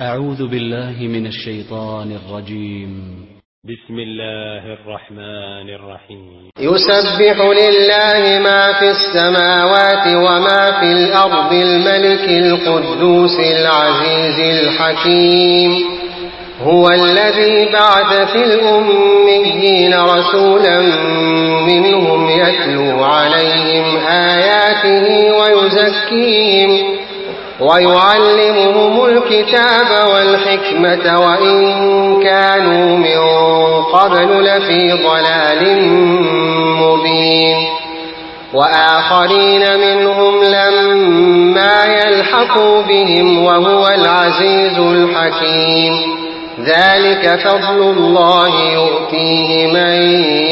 أعوذ بالله من الشيطان الرجيم. بسم الله الرحمن الرحيم. يسبح لله ما في السماوات وما في الأرض الملك القدوس العزيز الحكيم. هو الذي بعث في الأميين رسولا منهم يتلو عليهم آياته ويزكيهم ويعلمهم الكتاب والحكمة وإن كانوا من قبل لفي ضلال مبين. وآخرين منهم لما يلحقوا بهم وهو العزيز الحكيم. ذلك فضل الله يؤتيه من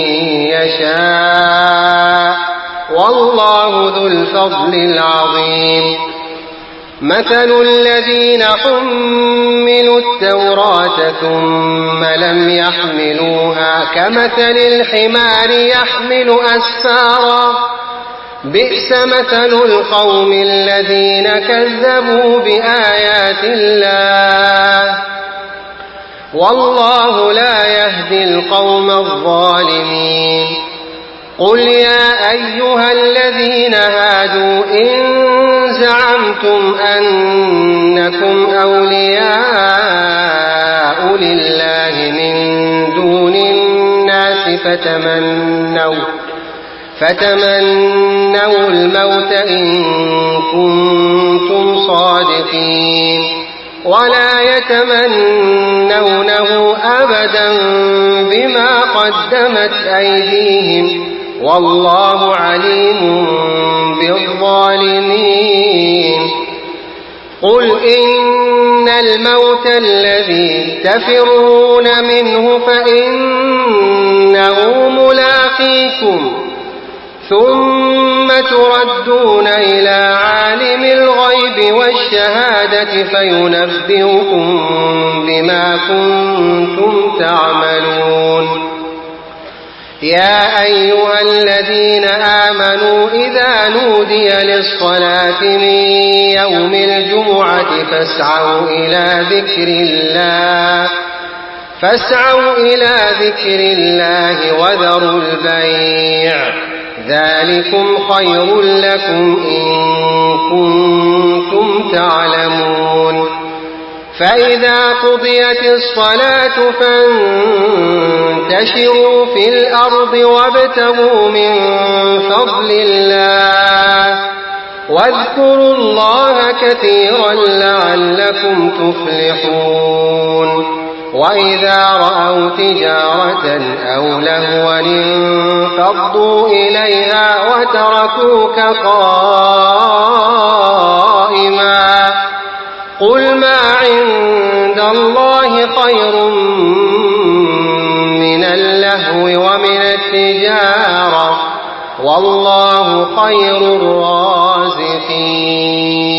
يشاء والله ذو الفضل العظيم. مثل الذين حملوا التوراة ثم لم يحملوها كمثل الحمار يحمل أسفارا بئس مثل القوم الذين كذبوا بآيات الله والله لا يهدي القوم الظالمين. قل يا أيها الذين هادوا إن زعمتم أنكم أولياء لله من دون الناس فتمنوا الموت إن كنتم صادقين ولا يتمنونه أبدا بما قدمت أيديهم والله عليم بالظالمين. قل إن الموت الذي تفرون منه فإنه ملاقيكم ثم تردون إلى عالم الغيب والشهادة فينبئكم بما كنتم تعملون. يا أيها الذين آمنوا إذا نودي للصلاة من يوم الجمعة فاسعوا إلى ذكر الله وذروا البيع ذلكم خير لكم إن كنتم تعلمون. فإذا قضيت الصلاة فانتشروا في الأرض وابتغوا من فضل الله واذكروا الله كثيرا لعلكم تفلحون. وإذا رأوا تجارة أو لهوا انفضوا إليها وتركوك قائما قل ما عند الله خير من اللهو ومن التجارة والله خير الرازقين.